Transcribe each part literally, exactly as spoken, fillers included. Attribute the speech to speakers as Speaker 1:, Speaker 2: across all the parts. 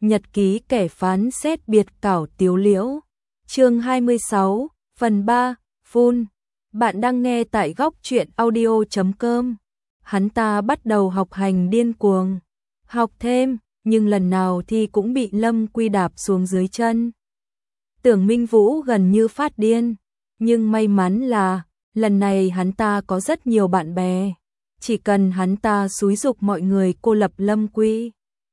Speaker 1: Nhật ký kẻ phán xét biệt cảo Tiếu Liễu. Chương hai mươi sáu, phần ba, Full. Bạn đang nghe tại góc truyện audio chấm com. Hắn ta bắt đầu học hành điên cuồng, học thêm, nhưng lần nào thì cũng bị Lâm Quy đạp xuống dưới chân. Tưởng Minh Vũ gần như phát điên, nhưng may mắn là lần này hắn ta có rất nhiều bạn bè, chỉ cần hắn ta xúi giục mọi người cô lập Lâm Quy.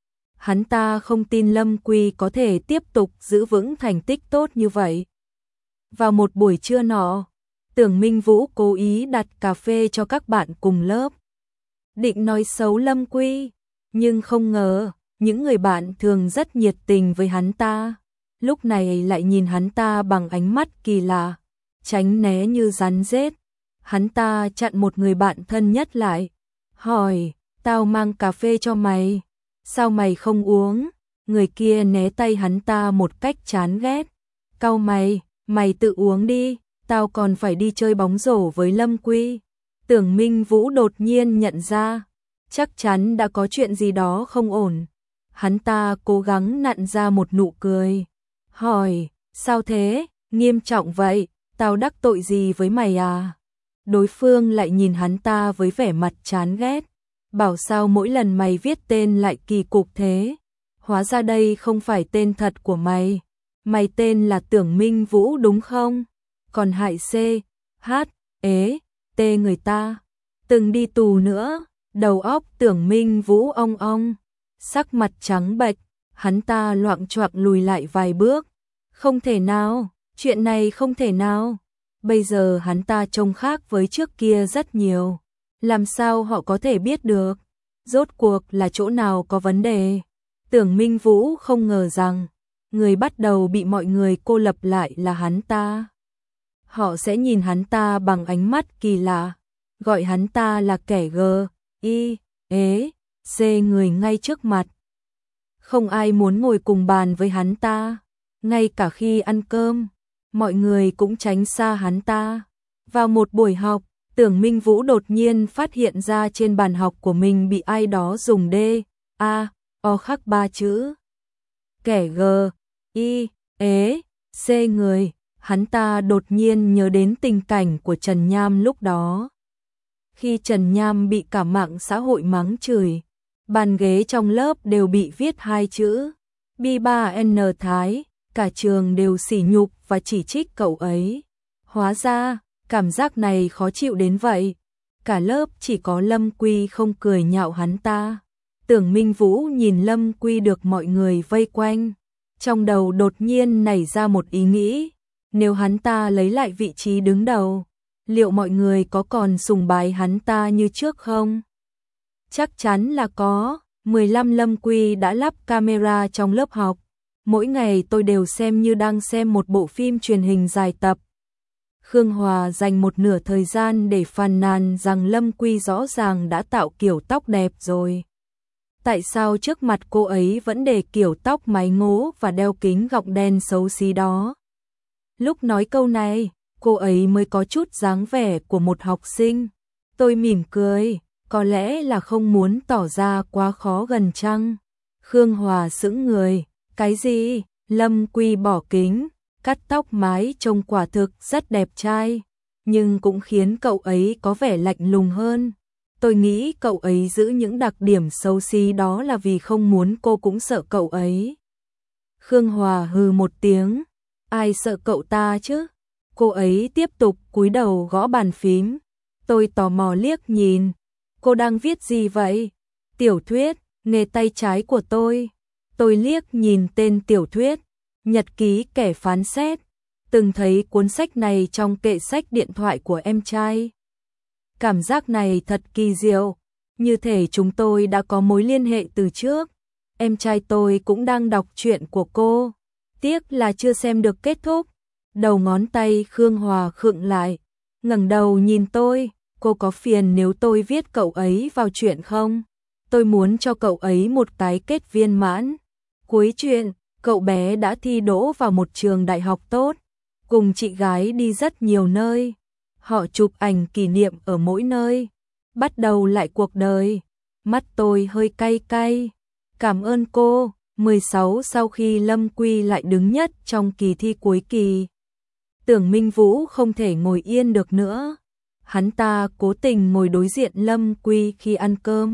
Speaker 1: Hắn ta không tin Lâm Quy có thể tiếp tục giữ vững thành tích tốt như vậy. Vào một buổi trưa nọ, Tưởng Minh Vũ cố ý đặt cà phê cho các bạn cùng lớp, định nói xấu Lâm Quy, nhưng không ngờ những người bạn thường rất nhiệt tình với hắn ta, lúc này lại nhìn hắn ta bằng ánh mắt kỳ lạ, tránh né như rắn rết. Hắn ta chặn một người bạn thân nhất lại, hỏi, tao mang cà phê cho mày, sao mày không uống? Người kia né tay hắn ta một cách chán ghét, cau mày, mày tự uống đi, tao còn phải đi chơi bóng rổ với Lâm Quy. Tưởng Minh Vũ đột nhiên nhận ra, chắc chắn đã có chuyện gì đó không ổn. Hắn ta cố gắng nặn ra một nụ cười, hỏi, sao thế, nghiêm trọng vậy, tao đắc tội gì với mày à? Đối phương lại nhìn hắn ta với vẻ mặt chán ghét, bảo sao mỗi lần mày viết tên lại kỳ cục thế, hóa ra đây không phải tên thật của mày, mày tên là Tưởng Minh Vũ đúng không? Còn hại C, H, ế, T người ta, từng đi tù nữa. Đầu óc Tưởng Minh Vũ ong ong, sắc mặt trắng bệch, hắn ta loạng choạng lùi lại vài bước. Không thể nào, chuyện này không thể nào. Bây giờ hắn ta trông khác với trước kia rất nhiều. Làm sao họ có thể biết được? Rốt cuộc là chỗ nào có vấn đề? Tưởng Minh Vũ không ngờ rằng người bắt đầu bị mọi người cô lập lại là hắn ta. Họ sẽ nhìn hắn ta bằng ánh mắt kỳ lạ, gọi hắn ta là kẻ gờ, y, ế, c người ngay trước mặt. Không ai muốn ngồi cùng bàn với hắn ta, ngay cả khi ăn cơm, mọi người cũng tránh xa hắn ta. Vào một buổi học, Tưởng Minh Vũ đột nhiên phát hiện ra trên bàn học của mình bị ai đó dùng D, A, O khắc ba chữ. Kẻ gờ, y, ế, c người. Hắn ta đột nhiên nhớ đến tình cảnh của Trần Nham lúc đó. Khi Trần Nham bị cả mạng xã hội mắng chửi, bàn ghế trong lớp đều bị viết hai chữ B ba N Thái, cả trường đều sỉ nhục và chỉ trích cậu ấy. Hóa ra, cảm giác này khó chịu đến vậy. Cả lớp chỉ có Lâm Quy không cười nhạo hắn ta. Tưởng Minh Vũ nhìn Lâm Quy được mọi người vây quanh, trong đầu đột nhiên nảy ra một ý nghĩ. Nếu hắn ta lấy lại vị trí đứng đầu, liệu mọi người có còn sùng bái hắn ta như trước không? Chắc chắn là có. mười lăm Lâm Quy đã lắp camera trong lớp học. Mỗi ngày tôi đều xem như đang xem một bộ phim truyền hình dài tập. Khương Hòa dành một nửa thời gian để phàn nàn rằng Lâm Quy rõ ràng đã tạo kiểu tóc đẹp rồi. Tại sao trước mặt cô ấy vẫn để kiểu tóc mái ngố và đeo kính gọng đen xấu xí đó? Lúc nói câu này, cô ấy mới có chút dáng vẻ của một học sinh. Tôi mỉm cười, có lẽ là không muốn tỏ ra quá khó gần chăng? Khương Hòa sững người, cái gì? Lâm Quy bỏ kính, cắt tóc mái trông quả thực rất đẹp trai, nhưng cũng khiến cậu ấy có vẻ lạnh lùng hơn. Tôi nghĩ cậu ấy giữ những đặc điểm xấu xí đó là vì không muốn cô cũng sợ cậu ấy. Khương Hòa hừ một tiếng, ai sợ cậu ta chứ? Cô ấy tiếp tục cúi đầu gõ bàn phím. Tôi tò mò liếc nhìn, cô đang viết gì vậy? Tiểu thuyết, nghề tay trái của tôi. Tôi liếc nhìn tên tiểu thuyết, Nhật ký kẻ phán xét, từng thấy cuốn sách này trong kệ sách điện thoại của em trai. Cảm giác này thật kỳ diệu, như thể chúng tôi đã có mối liên hệ từ trước. Em trai tôi cũng đang đọc truyện của cô, tiếc là chưa xem được kết thúc. Đầu ngón tay Khương Hòa khựng lại, ngẩng đầu nhìn tôi, cô có phiền nếu tôi viết cậu ấy vào truyện không? Tôi muốn cho cậu ấy một cái kết viên mãn. Cuối truyện, cậu bé đã thi đỗ vào một trường đại học tốt, cùng chị gái đi rất nhiều nơi. Họ chụp ảnh kỷ niệm ở mỗi nơi, bắt đầu lại cuộc đời. Mắt tôi hơi cay cay. Cảm ơn cô, mười sáu Sau khi Lâm Quy lại đứng nhất trong kỳ thi cuối kỳ, Tưởng Minh Vũ không thể ngồi yên được nữa. Hắn ta cố tình ngồi đối diện Lâm Quy khi ăn cơm.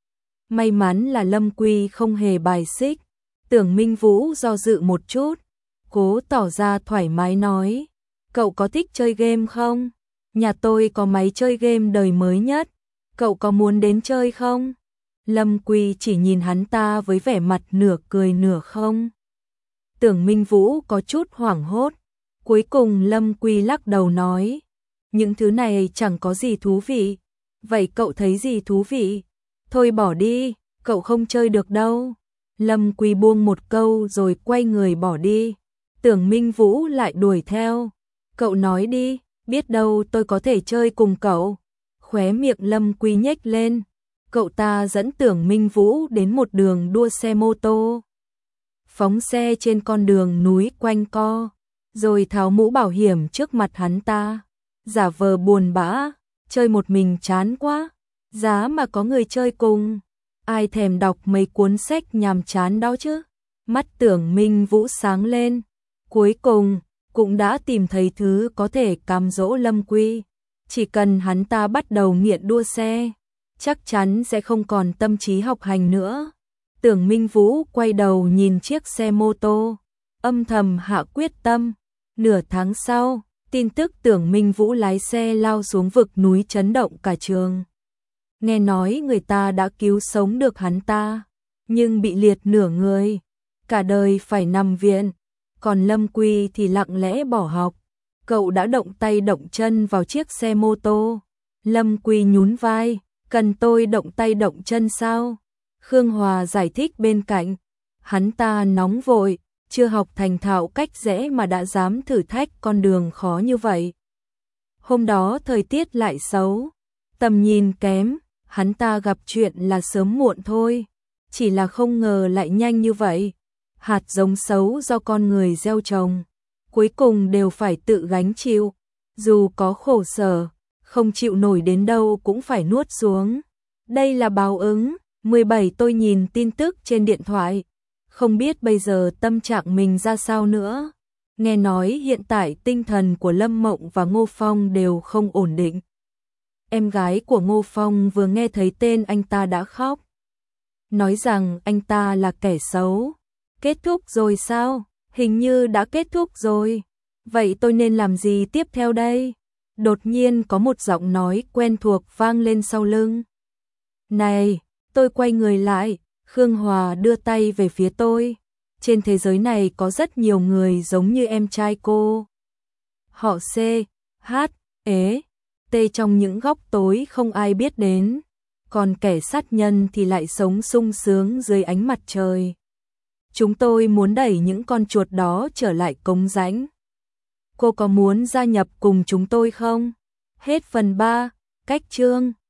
Speaker 1: May mắn là Lâm Quy không hề bài xích. Tưởng Minh Vũ do dự một chút, cố tỏ ra thoải mái nói, cậu có thích chơi game không? Nhà tôi có máy chơi game đời mới nhất, cậu có muốn đến chơi không? Lâm Quy chỉ nhìn hắn ta với vẻ mặt nửa cười nửa không. Tưởng Minh Vũ có chút hoảng hốt, cuối cùng Lâm Quy lắc đầu nói, những thứ này chẳng có gì thú vị. Vậy cậu thấy gì thú vị? Thôi bỏ đi, cậu không chơi được đâu. Lâm Quy buông một câu rồi quay người bỏ đi. Tưởng Minh Vũ lại đuổi theo. Cậu nói đi, biết đâu tôi có thể chơi cùng cậu. Khóe miệng Lâm Quy nhếch lên. Cậu ta dẫn Tưởng Minh Vũ đến một đường đua xe mô tô. Phóng xe trên con đường núi quanh co, rồi tháo mũ bảo hiểm trước mặt hắn ta. Giả vờ buồn bã, chơi một mình chán quá, giá mà có người chơi cùng. Ai thèm đọc mấy cuốn sách nhàm chán đó chứ? Mắt Tưởng Minh Vũ sáng lên. Cuối cùng, cũng đã tìm thấy thứ có thể cám dỗ Lâm Quy. Chỉ cần hắn ta bắt đầu nghiện đua xe, chắc chắn sẽ không còn tâm trí học hành nữa. Tưởng Minh Vũ quay đầu nhìn chiếc xe mô tô, âm thầm hạ quyết tâm. Nửa tháng sau, tin tức Tưởng Minh Vũ lái xe lao xuống vực núi chấn động cả trường. Nghe nói người ta đã cứu sống được hắn ta, nhưng bị liệt nửa người, cả đời phải nằm viện. Còn Lâm Quy thì lặng lẽ bỏ học. Cậu đã động tay động chân vào chiếc xe mô tô. Lâm Quy nhún vai, cần tôi động tay động chân sao? Khương Hòa giải thích bên cạnh. Hắn ta nóng vội, chưa học thành thạo cách rẽ mà đã dám thử thách con đường khó như vậy. Hôm đó thời tiết lại xấu, tầm nhìn kém, hắn ta gặp chuyện là sớm muộn thôi, chỉ là không ngờ lại nhanh như vậy. Hạt giống xấu do con người gieo trồng, cuối cùng đều phải tự gánh chịu, dù có khổ sở, không chịu nổi đến đâu cũng phải nuốt xuống. Đây là báo ứng. mười bảy Tôi nhìn tin tức trên điện thoại, không biết bây giờ tâm trạng mình ra sao nữa. Nghe nói hiện tại tinh thần của Lâm Mộng và Ngô Phong đều không ổn định. Em gái của Ngô Phong vừa nghe thấy tên anh ta đã khóc, nói rằng anh ta là kẻ xấu. Kết thúc rồi sao? Hình như đã kết thúc rồi. Vậy tôi nên làm gì tiếp theo đây? Đột nhiên có một giọng nói quen thuộc vang lên sau lưng. Này, tôi quay người lại, Khương Hòa đưa tay về phía tôi. Trên thế giới này có rất nhiều người giống như em trai cô. Họ C, H, E, T trong những góc tối không ai biết đến. Còn kẻ sát nhân thì lại sống sung sướng dưới ánh mặt trời. Chúng tôi muốn đẩy những con chuột đó trở lại cống rãnh. Cô có muốn gia nhập cùng chúng tôi không? Hết phần ba, cách chương.